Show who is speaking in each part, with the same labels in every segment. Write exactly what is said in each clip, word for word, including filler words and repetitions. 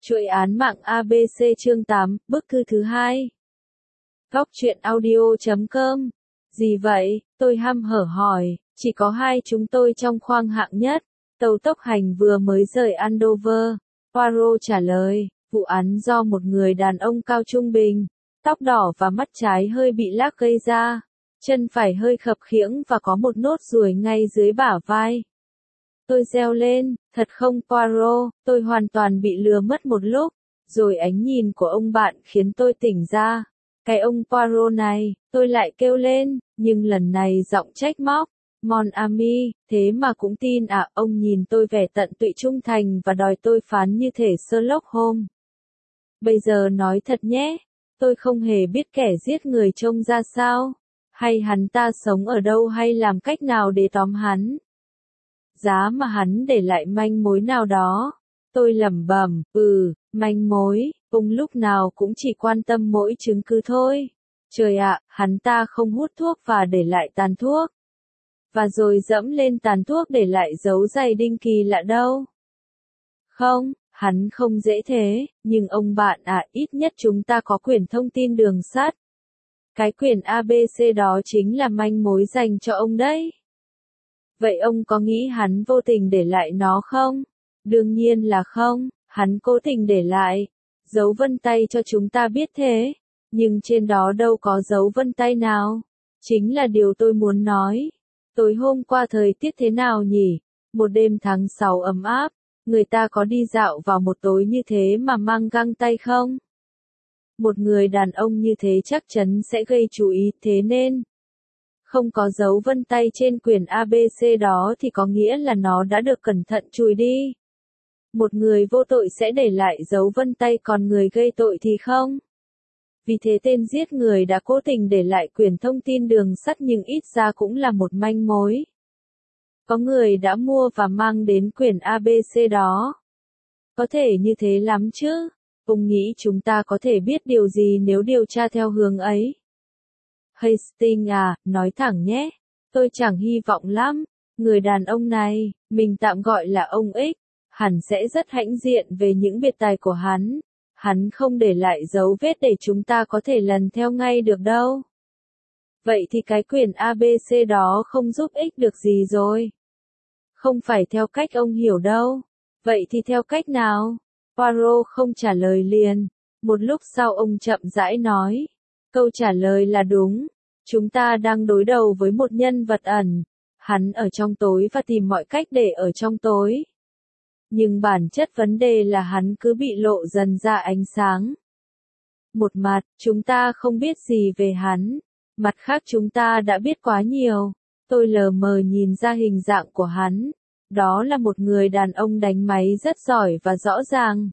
Speaker 1: Chuỗi án mạng a bê xê chương tám, bức thư thứ hai. Góc truyện audio chấm com. Gì vậy? Tôi hăm hở hỏi, chỉ có hai chúng tôi trong khoang hạng nhất. Tàu tốc hành vừa mới rời Andover. Poirot trả lời, vụ án do một người đàn ông cao trung bình, tóc đỏ và mắt trái hơi bị lác gây ra. Chân phải hơi khập khiễng và có một nốt ruồi ngay dưới bả vai. Tôi reo lên, thật không Poirot, tôi hoàn toàn bị lừa mất một lúc, rồi ánh nhìn của ông bạn khiến tôi tỉnh ra. Cái ông Poirot này, tôi lại kêu lên, nhưng lần này giọng trách móc. Mon ami, thế mà cũng tin à, ông nhìn tôi vẻ tận tụy trung thành và đòi tôi phán như thể Sherlock Holmes. Bây giờ nói thật nhé, tôi không hề biết kẻ giết người trông ra sao, hay hắn ta sống ở đâu hay làm cách nào để tóm hắn. Giá mà hắn để lại manh mối nào đó. Tôi lẩm bẩm, ừ, manh mối, ông lúc nào cũng chỉ quan tâm mỗi chứng cứ thôi. Trời ạ, hắn ta không hút thuốc và để lại tàn thuốc. Và rồi dẫm lên tàn thuốc để lại dấu giày đinh kỳ lạ đâu. Không, hắn không dễ thế, nhưng ông bạn à, ít nhất chúng ta có quyển thông tin đường sắt. Cái quyển a bê xê đó chính là manh mối dành cho ông đấy. Vậy ông có nghĩ hắn vô tình để lại nó không? Đương nhiên là không, hắn cố tình để lại. Dấu vân tay cho chúng ta biết thế, nhưng trên đó đâu có dấu vân tay nào. Chính là điều tôi muốn nói. Tối hôm qua thời tiết thế nào nhỉ? Một đêm tháng sáu ấm áp, người ta có đi dạo vào một tối như thế mà mang găng tay không? Một người đàn ông như thế chắc chắn sẽ gây chú ý, thế nên không có dấu vân tay trên quyển a bê xê đó thì có nghĩa là nó đã được cẩn thận chùi đi. Một người vô tội sẽ để lại dấu vân tay, còn người gây tội thì không. Vì thế tên giết người đã cố tình để lại quyển thông tin đường sắt, nhưng ít ra cũng là một manh mối. Có người đã mua và mang đến quyển a bê xê đó. Có thể như thế lắm chứ. Ông nghĩ chúng ta có thể biết điều gì nếu điều tra theo hướng ấy? Hastings à, nói thẳng nhé, tôi chẳng hy vọng lắm. Người đàn ông này, mình tạm gọi là ông X, hẳn sẽ rất hãnh diện về những biệt tài của hắn. Hắn không để lại dấu vết để chúng ta có thể lần theo ngay được đâu. Vậy thì cái quyển a bê xê đó không giúp ích được gì rồi. Không phải theo cách ông hiểu đâu. Vậy thì theo cách nào? Poirot không trả lời liền. Một lúc sau ông chậm rãi nói. Câu trả lời là đúng. Chúng ta đang đối đầu với một nhân vật ẩn. Hắn ở trong tối và tìm mọi cách để ở trong tối. Nhưng bản chất vấn đề là hắn cứ bị lộ dần ra ánh sáng. Một mặt, chúng ta không biết gì về hắn. Mặt khác chúng ta đã biết quá nhiều. Tôi lờ mờ nhìn ra hình dạng của hắn. Đó là một người đàn ông đánh máy rất giỏi và rõ ràng.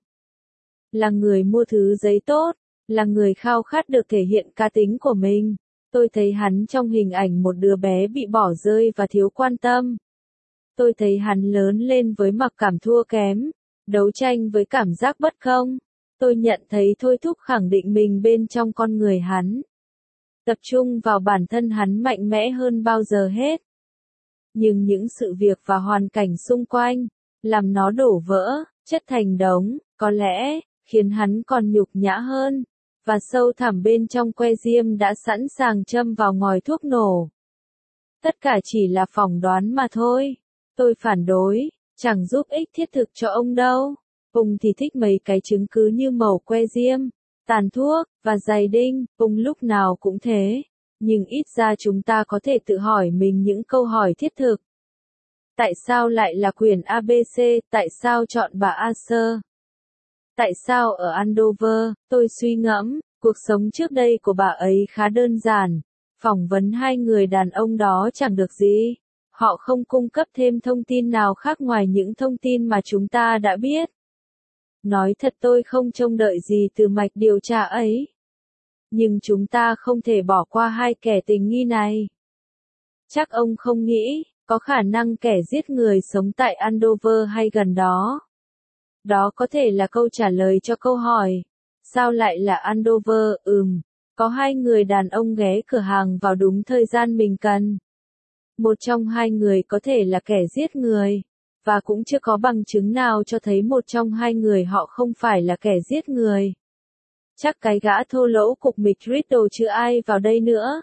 Speaker 1: Là người mua thứ giấy tốt. Là người khao khát được thể hiện cá tính của mình. Tôi thấy hắn trong hình ảnh một đứa bé bị bỏ rơi và thiếu quan tâm. Tôi thấy hắn lớn lên với mặc cảm thua kém, đấu tranh với cảm giác bất công. Tôi nhận thấy thôi thúc khẳng định mình bên trong con người hắn. Tập trung vào bản thân hắn mạnh mẽ hơn bao giờ hết. Nhưng những sự việc và hoàn cảnh xung quanh, làm nó đổ vỡ, chất thành đống, có lẽ, khiến hắn còn nhục nhã hơn. Và sâu thẳm bên trong que diêm đã sẵn sàng châm vào ngòi thuốc nổ. Tất cả chỉ là phỏng đoán mà thôi. Tôi phản đối, chẳng giúp ích thiết thực cho ông đâu. Ông thì thích mấy cái chứng cứ như mẩu que diêm, tàn thuốc, và giày đinh, ông lúc nào cũng thế. Nhưng ít ra chúng ta có thể tự hỏi mình những câu hỏi thiết thực. Tại sao lại là quyển a bê xê, tại sao chọn bà Arthur? Tại sao ở Andover? Tôi suy ngẫm, cuộc sống trước đây của bà ấy khá đơn giản. Phỏng vấn hai người đàn ông đó chẳng được gì. Họ không cung cấp thêm thông tin nào khác ngoài những thông tin mà chúng ta đã biết. Nói thật tôi không trông đợi gì từ mạch điều tra ấy. Nhưng chúng ta không thể bỏ qua hai kẻ tình nghi này. Chắc ông không nghĩ, có khả năng kẻ giết người sống tại Andover hay gần đó. Đó có thể là câu trả lời cho câu hỏi. Sao lại là Andover? Ừm, có hai người đàn ông ghé cửa hàng vào đúng thời gian mình cần. Một trong hai người có thể là kẻ giết người. và cũng chưa có bằng chứng nào cho thấy một trong hai người họ không phải là kẻ giết người. Chắc cái gã thô lỗ cục mịch Riddle chứ ai vào đây nữa.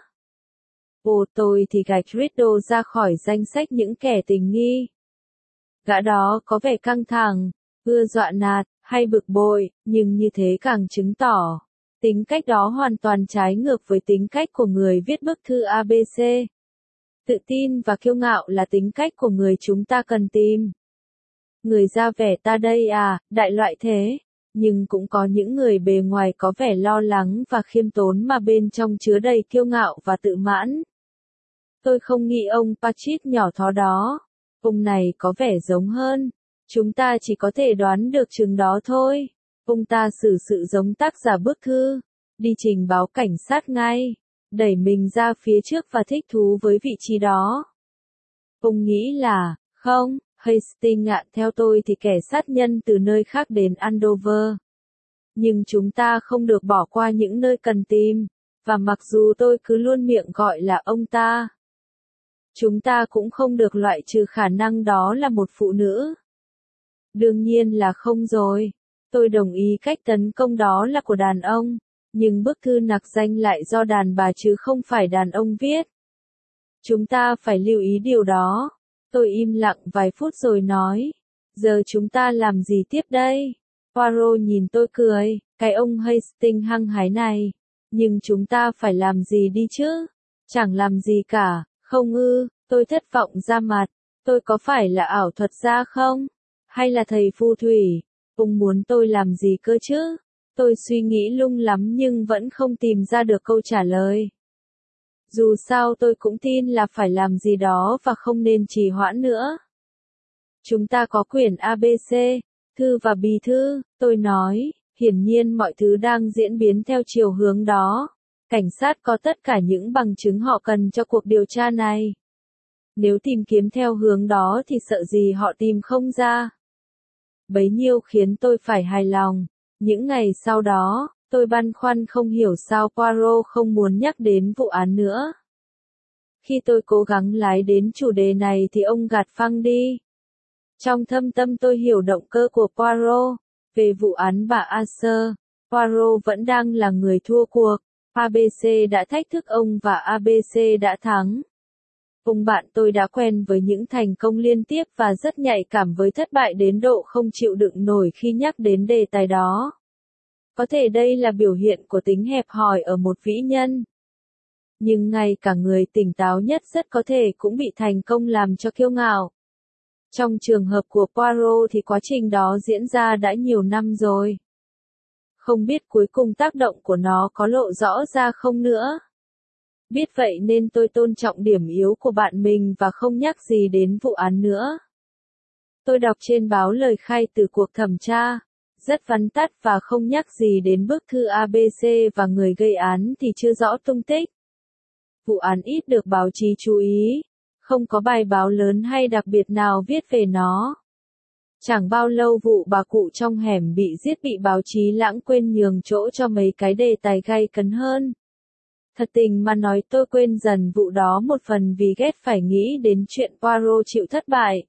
Speaker 1: Ồ, tôi thì gạch Riddle ra khỏi danh sách những kẻ tình nghi. Gã đó có vẻ căng thẳng, ưa dọa nạt, hay bực bội, nhưng như thế càng chứng tỏ tính cách đó hoàn toàn trái ngược với tính cách của người viết bức thư a bê xê. Tự tin và kiêu ngạo là tính cách của người chúng ta cần tìm. Người ra vẻ ta đây à, đại loại thế. Nhưng cũng có những người bề ngoài có vẻ lo lắng và khiêm tốn mà bên trong chứa đầy kiêu ngạo và tự mãn. Tôi không nghĩ ông Patrick nhỏ thó đó. Ông này có vẻ giống hơn. Chúng ta chỉ có thể đoán được chừng đó thôi. Ông ta xử sự giống tác giả bức thư. Đi trình báo cảnh sát ngay. Đẩy mình ra phía trước và thích thú với vị trí đó. Ông nghĩ là, không, Hastings ạ, theo tôi thì kẻ sát nhân từ nơi khác đến Andover. Nhưng chúng ta không được bỏ qua những nơi cần tìm. Và mặc dù tôi cứ luôn miệng gọi là ông ta, chúng ta cũng không được loại trừ khả năng đó là một phụ nữ. Đương nhiên là không rồi. Tôi đồng ý cách tấn công đó là của đàn ông. Nhưng bức thư nặc danh lại do đàn bà chứ không phải đàn ông viết. Chúng ta phải lưu ý điều đó. Tôi im lặng vài phút rồi nói. Giờ chúng ta làm gì tiếp đây? Poirot nhìn tôi cười. Cái ông Hastings hăng hái này. Nhưng chúng ta phải làm gì đi chứ? Chẳng làm gì cả. Không ư, tôi thất vọng ra mặt. Tôi có phải là ảo thuật gia không? Hay là thầy phù thủy? Ông muốn tôi làm gì cơ chứ? Tôi suy nghĩ lung lắm nhưng vẫn không tìm ra được câu trả lời. Dù sao tôi cũng tin là phải làm gì đó và không nên trì hoãn nữa. Chúng ta có quyển a bê xê, thư và bì thư, tôi nói, hiển nhiên mọi thứ đang diễn biến theo chiều hướng đó. Cảnh sát có tất cả những bằng chứng họ cần cho cuộc điều tra này. Nếu tìm kiếm theo hướng đó thì sợ gì họ tìm không ra. Bấy nhiêu khiến tôi phải hài lòng. Những ngày sau đó, tôi băn khoăn không hiểu sao Poirot không muốn nhắc đến vụ án nữa. Khi tôi cố gắng lái đến chủ đề này thì ông gạt phăng đi. Trong thâm tâm tôi hiểu động cơ của Poirot. Về vụ án bà Arthur, Poirot vẫn đang là người thua cuộc. a bê xê đã thách thức ông và a bê xê đã thắng. Ông bạn tôi đã quen với những thành công liên tiếp và rất nhạy cảm với thất bại đến độ không chịu đựng nổi khi nhắc đến đề tài đó. Có thể đây là biểu hiện của tính hẹp hòi ở một vĩ nhân. Nhưng ngay cả người tỉnh táo nhất rất có thể cũng bị thành công làm cho kiêu ngạo. Trong trường hợp của Poirot thì quá trình đó diễn ra đã nhiều năm rồi. Không biết cuối cùng tác động của nó có lộ rõ ra không nữa. Biết vậy nên tôi tôn trọng điểm yếu của bạn mình và không nhắc gì đến vụ án nữa. Tôi đọc trên báo lời khai từ cuộc thẩm tra, rất vắn tắt và không nhắc gì đến bức thư a bê xê và người gây án thì chưa rõ tung tích. Vụ án ít được báo chí chú ý, không có bài báo lớn hay đặc biệt nào viết về nó. Chẳng bao lâu vụ bà cụ trong hẻm bị giết bị báo chí lãng quên nhường chỗ cho mấy cái đề tài gay cấn hơn. Thật tình mà nói tôi quên dần vụ đó một phần vì ghét phải nghĩ đến chuyện Poirot chịu thất bại.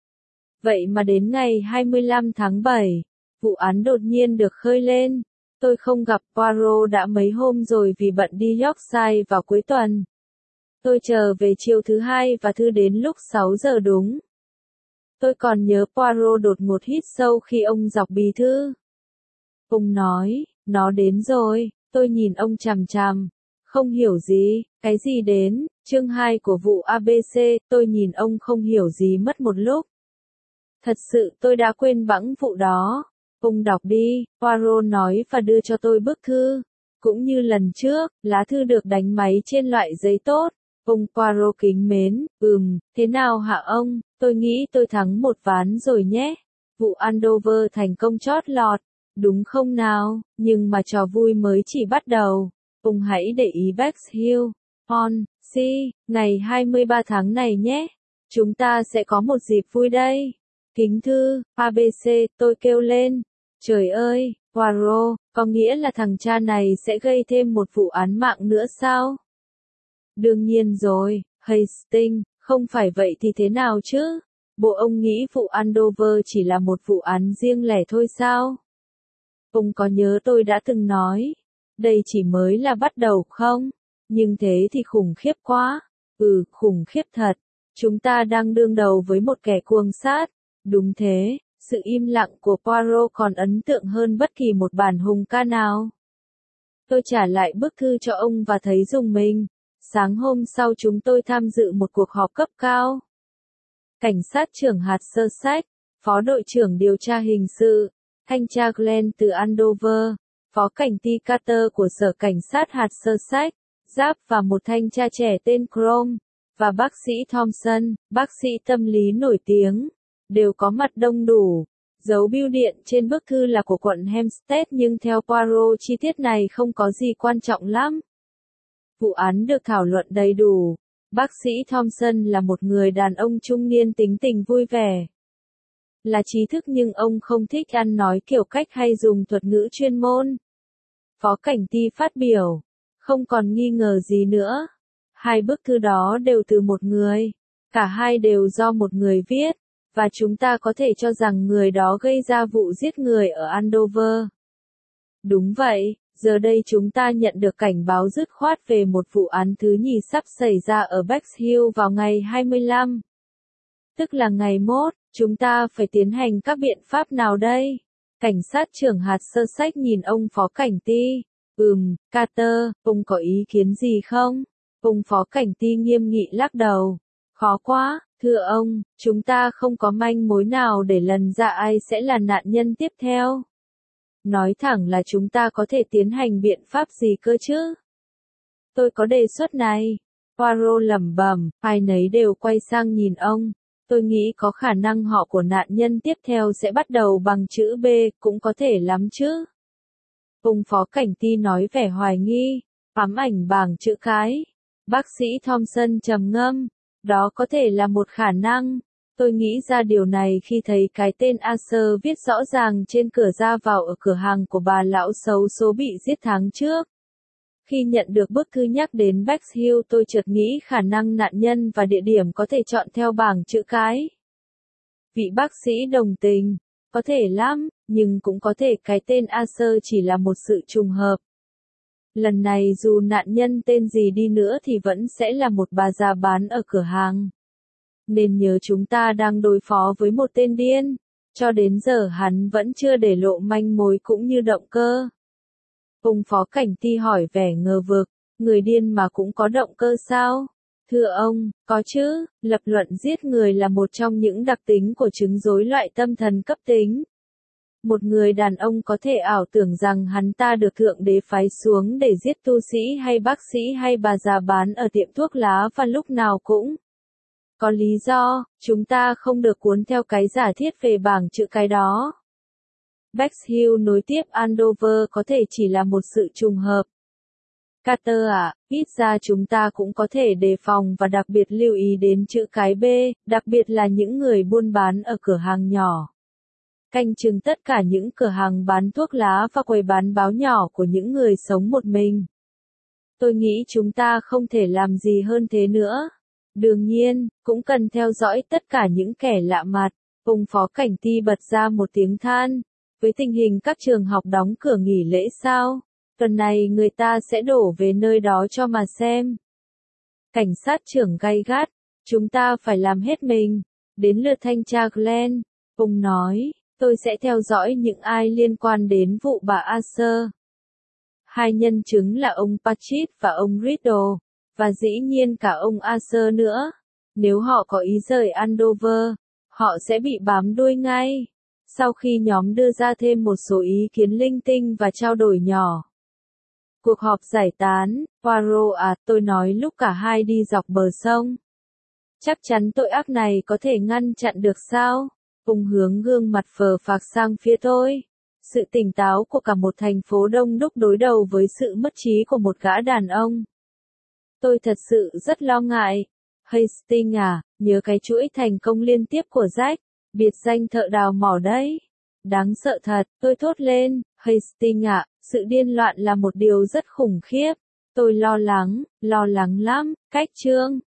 Speaker 1: Vậy mà đến ngày hai mươi lăm tháng bảy, vụ án đột nhiên được khơi lên. Tôi không gặp Poirot đã mấy hôm rồi vì bận đi Yorkshire vào cuối tuần. Tôi chờ về chiều thứ hai và thư đến lúc sáu giờ đúng. Tôi còn nhớ Poirot đột ngột hít sâu khi ông đọc bì thư. Ông nói, nó đến rồi, tôi nhìn ông chằm chằm. Không hiểu gì, cái gì đến, chương hai của vụ a bê xê, tôi nhìn ông không hiểu gì mất một lúc. Thật sự tôi đã quên bẵng vụ đó. Ông đọc đi, Poirot nói và đưa cho tôi bức thư. Cũng như lần trước, lá thư được đánh máy trên loại giấy tốt. Ông Poirot kính mến, ừm, thế nào hả ông, tôi nghĩ tôi thắng một ván rồi nhé. Vụ Andover thành công chót lọt, đúng không nào, nhưng mà trò vui mới chỉ bắt đầu. Ông hãy để ý Bexhill, on, si, ngày hai mươi ba tháng này nhé. Chúng ta sẽ có một dịp vui đây. Kính thư, a bê xê, tôi kêu lên. Trời ơi, Poirot, có nghĩa là thằng cha này sẽ gây thêm một vụ án mạng nữa sao? Đương nhiên rồi, Hastings, không phải vậy thì thế nào chứ? Bộ ông nghĩ vụ Andover chỉ là một vụ án riêng lẻ thôi sao? Ông có nhớ tôi đã từng nói, đây chỉ mới là bắt đầu không? Nhưng thế thì khủng khiếp quá. Ừ, khủng khiếp thật. Chúng ta đang đương đầu với một kẻ cuồng sát. Đúng thế, sự im lặng của Poirot còn ấn tượng hơn bất kỳ một bản hùng ca nào. Tôi trả lại bức thư cho ông và thấy rùng mình. Sáng hôm sau chúng tôi tham dự một cuộc họp cấp cao. Cảnh sát trưởng hạt Sussex, phó đội trưởng điều tra hình sự, thanh tra Glenn từ Andover, phó cảnh ty Carter của sở cảnh sát hạt Sussex, Giáp và một thanh tra trẻ tên Crome, và bác sĩ Thompson, bác sĩ tâm lý nổi tiếng, đều có mặt đông đủ. Dấu bưu điện trên bức thư là của quận Hampstead nhưng theo Poirot chi tiết này không có gì quan trọng lắm. Vụ án được thảo luận đầy đủ. Bác sĩ Thompson là một người đàn ông trung niên tính tình vui vẻ. Là trí thức nhưng ông không thích ăn nói kiểu cách hay dùng thuật ngữ chuyên môn. Phó cảnh ty phát biểu. Không còn nghi ngờ gì nữa. Hai bức thư đó đều từ một người. Cả hai đều do một người viết. Và chúng ta có thể cho rằng người đó gây ra vụ giết người ở Andover. Đúng vậy, giờ đây chúng ta nhận được cảnh báo dứt khoát về một vụ án thứ nhì sắp xảy ra ở Bexhill vào ngày hai mươi lăm. Tức là ngày mốt, chúng ta phải tiến hành các biện pháp nào đây? Cảnh sát trưởng hạt Sussex nhìn ông phó cảnh ty. Ừm, Carter, ông có ý kiến gì không? Ông phó cảnh ty nghiêm nghị lắc đầu. Khó quá, thưa ông, chúng ta không có manh mối nào để lần ra ai sẽ là nạn nhân tiếp theo. Nói thẳng là chúng ta có thể tiến hành biện pháp gì cơ chứ? Tôi có đề xuất này. Poirot lẩm bẩm, ai nấy đều quay sang nhìn ông. Tôi nghĩ có khả năng họ của nạn nhân tiếp theo sẽ bắt đầu bằng chữ B, cũng có thể lắm chứ. Ông phó cảnh ty nói vẻ hoài nghi, ám ảnh bằng chữ cái. Bác sĩ Thompson trầm ngâm, đó có thể là một khả năng. Tôi nghĩ ra điều này khi thấy cái tên Arthur viết rõ ràng trên cửa ra vào ở cửa hàng của bà lão xấu số bị giết tháng trước. Khi nhận được bức thư nhắc đến Bexhill tôi chợt nghĩ khả năng nạn nhân và địa điểm có thể chọn theo bảng chữ cái. Vị bác sĩ đồng tình, có thể lắm, nhưng cũng có thể cái tên Arthur chỉ là một sự trùng hợp. Lần này dù nạn nhân tên gì đi nữa thì vẫn sẽ là một bà già bán ở cửa hàng. Nên nhớ chúng ta đang đối phó với một tên điên. Cho đến giờ hắn vẫn chưa để lộ manh mối cũng như động cơ. Ông phó cảnh ty hỏi vẻ ngờ vực, người điên mà cũng có động cơ sao? Thưa ông, có chứ, lập luận giết người là một trong những đặc tính của chứng rối loạn tâm thần cấp tính. Một người đàn ông có thể ảo tưởng rằng hắn ta được Thượng Đế phái xuống để giết tu sĩ hay bác sĩ hay bà già bán ở tiệm thuốc lá và lúc nào cũng. Có lý do, chúng ta không được cuốn theo cái giả thiết về bảng chữ cái đó. Bexhill nối tiếp Andover có thể chỉ là một sự trùng hợp. Carter à, ít ra chúng ta cũng có thể đề phòng và đặc biệt lưu ý đến chữ cái B, đặc biệt là những người buôn bán ở cửa hàng nhỏ. Canh chừng tất cả những cửa hàng bán thuốc lá và quầy bán báo nhỏ của những người sống một mình. Tôi nghĩ chúng ta không thể làm gì hơn thế nữa. Đương nhiên, cũng cần theo dõi tất cả những kẻ lạ mặt. Ông phó cảnh ty bật ra một tiếng than. Với tình hình các trường học đóng cửa nghỉ lễ sao? Tuần này người ta sẽ đổ về nơi đó cho mà xem. Cảnh sát trưởng gay gắt. Chúng ta phải làm hết mình. Đến lượt thanh tra Glenn. Ông nói, tôi sẽ theo dõi những ai liên quan đến vụ bà Arthur. Hai nhân chứng là ông Patrick và ông Riddle. Và dĩ nhiên cả ông Arthur nữa. Nếu họ có ý rời Andover, họ sẽ bị bám đuôi ngay. Sau khi nhóm đưa ra thêm một số ý kiến linh tinh và trao đổi nhỏ. Cuộc họp giải tán, Poirot à, tôi nói lúc cả hai đi dọc bờ sông. Chắc chắn tội ác này có thể ngăn chặn được sao? Ông hướng gương mặt phờ phạc sang phía tôi. Sự tỉnh táo của cả một thành phố đông đúc đối đầu với sự mất trí của một gã đàn ông. Tôi thật sự rất lo ngại. Hastings à, nhớ cái chuỗi thành công liên tiếp của Jack, biệt danh thợ đào mỏ đấy. Đáng sợ thật, tôi thốt lên, Hastings à, sự điên loạn là một điều rất khủng khiếp. Tôi lo lắng, lo lắng lắm, cách chương.